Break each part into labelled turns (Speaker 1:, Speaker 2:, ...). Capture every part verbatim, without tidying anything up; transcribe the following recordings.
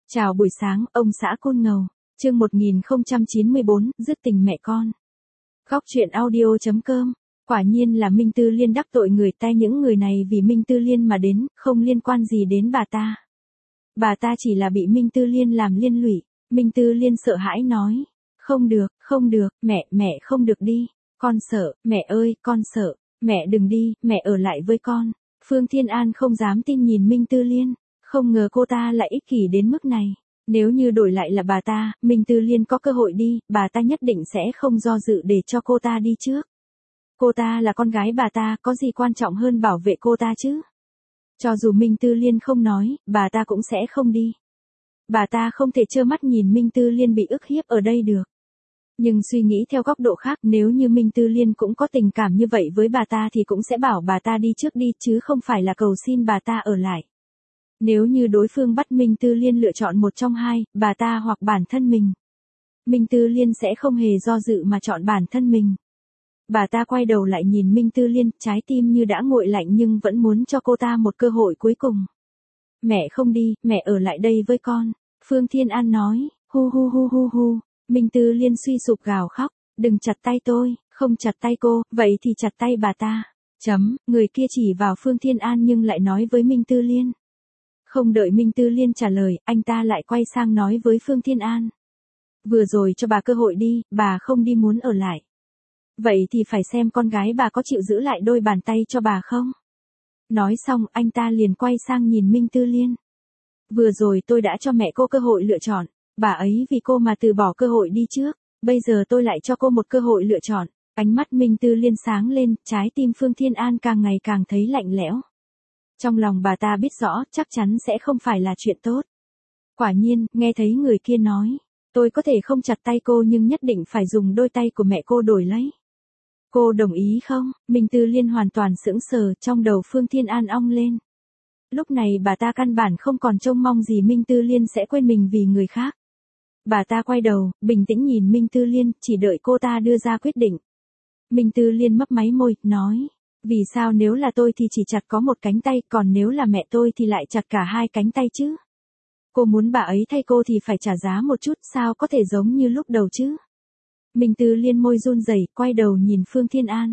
Speaker 1: Chào buổi sáng, ông xã Côn Ngầu. Chương một nghìn không trăm chín mươi bốn, dứt tình mẹ con. Góc truyện audio chấm com. Quả nhiên là Minh Tư Liên đắc tội người ta, những người này vì Minh Tư Liên mà đến, không liên quan gì đến bà ta. Bà ta chỉ là bị Minh Tư Liên làm liên lụy. Minh Tư Liên sợ hãi nói. Không được, không được, mẹ, mẹ không được đi. Con sợ, mẹ ơi, con sợ. Mẹ đừng đi, mẹ ở lại với con. Phương Thiên An không dám tin nhìn Minh Tư Liên. Không ngờ cô ta lại ích kỷ đến mức này. Nếu như đổi lại là bà ta, Minh Tư Liên có cơ hội đi, bà ta nhất định sẽ không do dự để cho cô ta đi trước. Cô ta là con gái bà ta, có gì quan trọng hơn bảo vệ cô ta chứ? Cho dù Minh Tư Liên không nói, bà ta cũng sẽ không đi. Bà ta không thể trơ mắt nhìn Minh Tư Liên bị ức hiếp ở đây được. Nhưng suy nghĩ theo góc độ khác, nếu như Minh Tư Liên cũng có tình cảm như vậy với bà ta thì cũng sẽ bảo bà ta đi trước đi chứ không phải là cầu xin bà ta ở lại. Nếu như đối phương bắt Minh Tư Liên lựa chọn một trong hai, bà ta hoặc bản thân mình, Minh Tư Liên sẽ không hề do dự mà chọn bản thân mình. Bà ta quay đầu lại nhìn Minh Tư Liên, trái tim như đã nguội lạnh nhưng vẫn muốn cho cô ta một cơ hội cuối cùng. Mẹ không đi, mẹ ở lại đây với con. Phương Thiên An nói, hu hu hu hu hu. Minh Tư Liên suy sụp gào khóc, đừng chặt tay tôi, không chặt tay cô, vậy thì chặt tay bà ta. Chấm, người kia chỉ vào Phương Thiên An nhưng lại nói với Minh Tư Liên. Không đợi Minh Tư Liên trả lời, anh ta lại quay sang nói với Phương Thiên An. Vừa rồi cho bà cơ hội đi, bà không đi muốn ở lại. Vậy thì phải xem con gái bà có chịu giữ lại đôi bàn tay cho bà không? Nói xong, anh ta liền quay sang nhìn Minh Tư Liên. Vừa rồi tôi đã cho mẹ cô cơ hội lựa chọn, bà ấy vì cô mà từ bỏ cơ hội đi trước, bây giờ tôi lại cho cô một cơ hội lựa chọn. Ánh mắt Minh Tư Liên sáng lên, trái tim Phương Thiên An càng ngày càng thấy lạnh lẽo. Trong lòng bà ta biết rõ, chắc chắn sẽ không phải là chuyện tốt. Quả nhiên, nghe thấy người kia nói, tôi có thể không chặt tay cô nhưng nhất định phải dùng đôi tay của mẹ cô đổi lấy. Cô đồng ý không? Minh Tư Liên hoàn toàn sững sờ, trong đầu Phương Thiên An ong lên. Lúc này bà ta căn bản không còn trông mong gì Minh Tư Liên sẽ quên mình vì người khác. Bà ta quay đầu, bình tĩnh nhìn Minh Tư Liên, chỉ đợi cô ta đưa ra quyết định. Minh Tư Liên mấp máy môi, nói. Vì sao nếu là tôi thì chỉ chặt có một cánh tay, còn nếu là mẹ tôi thì lại chặt cả hai cánh tay chứ? Cô muốn bà ấy thay cô thì phải trả giá một chút, sao có thể giống như lúc đầu chứ? Minh Tư Liên môi run rẩy, quay đầu nhìn Phương Thiên An.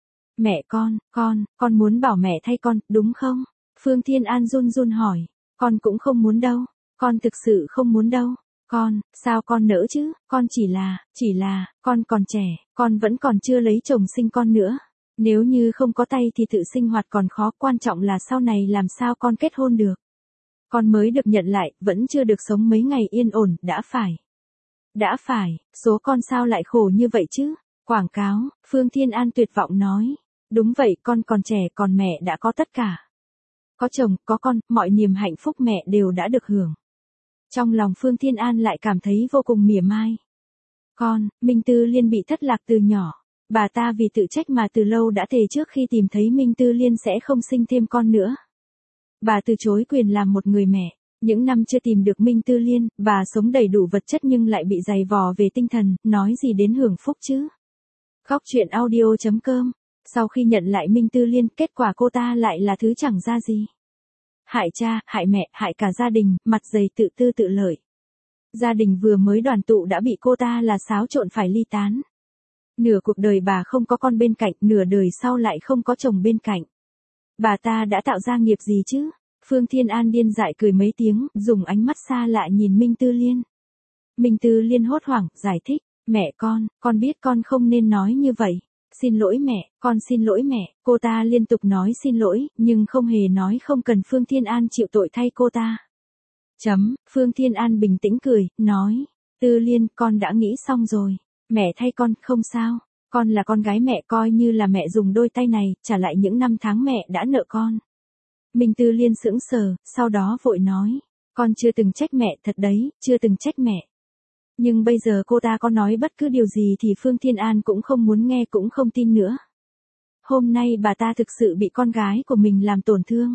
Speaker 1: Mẹ con, con, con muốn bảo mẹ thay con, đúng không? Phương Thiên An run run hỏi. Con cũng không muốn đâu, con thực sự không muốn đâu. Con, sao con nỡ chứ? Con chỉ là, chỉ là, con còn trẻ, con vẫn còn chưa lấy chồng sinh con nữa. Nếu như không có tay thì tự sinh hoạt còn khó, quan trọng là sau này làm sao con kết hôn được. Con mới được nhận lại, vẫn chưa được sống mấy ngày yên ổn, đã phải. Đã phải, số con sao lại khổ như vậy chứ? Quảng cáo, Phương Thiên An tuyệt vọng nói. Đúng vậy, con còn trẻ, còn mẹ đã có tất cả. Có chồng, có con, mọi niềm hạnh phúc mẹ đều đã được hưởng. Trong lòng Phương Thiên An lại cảm thấy vô cùng mỉa mai. Con, Minh Tư Liên bị thất lạc từ nhỏ. Bà ta vì tự trách mà từ lâu đã thề trước khi tìm thấy Minh Tư Liên sẽ không sinh thêm con nữa. Bà từ chối quyền làm một người mẹ. Những năm chưa tìm được Minh Tư Liên, bà sống đầy đủ vật chất nhưng lại bị dày vò về tinh thần, nói gì đến hưởng phúc chứ. Góc truyện audio chấm com. Sau khi nhận lại Minh Tư Liên, kết quả cô ta lại là thứ chẳng ra gì. Hại cha, hại mẹ, hại cả gia đình, mặt dày tự tư tự lợi. Gia đình vừa mới đoàn tụ đã bị cô ta là xáo trộn phải ly tán. Nửa cuộc đời bà không có con bên cạnh, nửa đời sau lại không có chồng bên cạnh. Bà ta đã tạo ra nghiệp gì chứ? Phương Thiên An điên dại cười mấy tiếng, dùng ánh mắt xa lạ nhìn Minh Tư Liên. Minh Tư Liên hốt hoảng, giải thích, mẹ con, con biết con không nên nói như vậy. Xin lỗi mẹ, con xin lỗi mẹ. Cô ta liên tục nói xin lỗi, nhưng không hề nói không cần Phương Thiên An chịu tội thay cô ta. Chấm, Phương Thiên An bình tĩnh cười, nói, Tư Liên, con đã nghĩ xong rồi. Mẹ thay con, không sao. Con là con gái mẹ, coi như là mẹ dùng đôi tay này, trả lại những năm tháng mẹ đã nợ con. Minh Tư Liên sững sờ, sau đó vội nói. Con chưa từng trách mẹ thật đấy, chưa từng trách mẹ. Nhưng bây giờ cô ta có nói bất cứ điều gì thì Phương Thiên An cũng không muốn nghe cũng không tin nữa. Hôm nay bà ta thực sự bị con gái của mình làm tổn thương.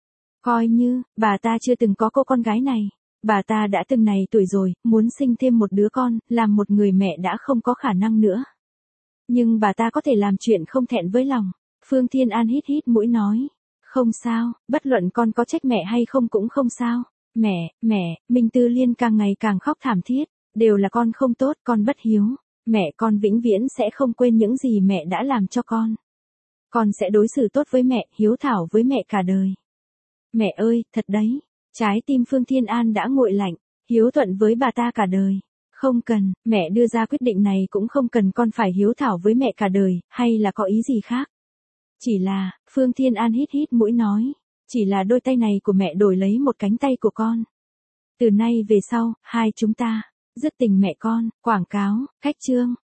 Speaker 1: Coi như, bà ta chưa từng có cô con gái này. Bà ta đã từng này tuổi rồi, muốn sinh thêm một đứa con, làm một người mẹ đã không có khả năng nữa. Nhưng bà ta có thể làm chuyện không thẹn với lòng. Phương Thiên An hít hít mũi nói. Không sao, bất luận con có trách mẹ hay không cũng không sao. Mẹ, mẹ, Minh Tư Liên càng ngày càng khóc thảm thiết, đều là con không tốt, con bất hiếu. Mẹ con vĩnh viễn sẽ không quên những gì mẹ đã làm cho con. Con sẽ đối xử tốt với mẹ, hiếu thảo với mẹ cả đời. Mẹ ơi, thật đấy. Trái tim Phương Thiên An đã nguội lạnh, hiếu thuận với bà ta cả đời. Không cần, mẹ đưa ra quyết định này cũng không cần con phải hiếu thảo với mẹ cả đời, hay là có ý gì khác. Chỉ là, Phương Thiên An hít hít mũi nói, chỉ là đôi tay này của mẹ đổi lấy một cánh tay của con. Từ nay về sau, hai chúng ta, dứt tình mẹ con, quảng cáo, khách trương.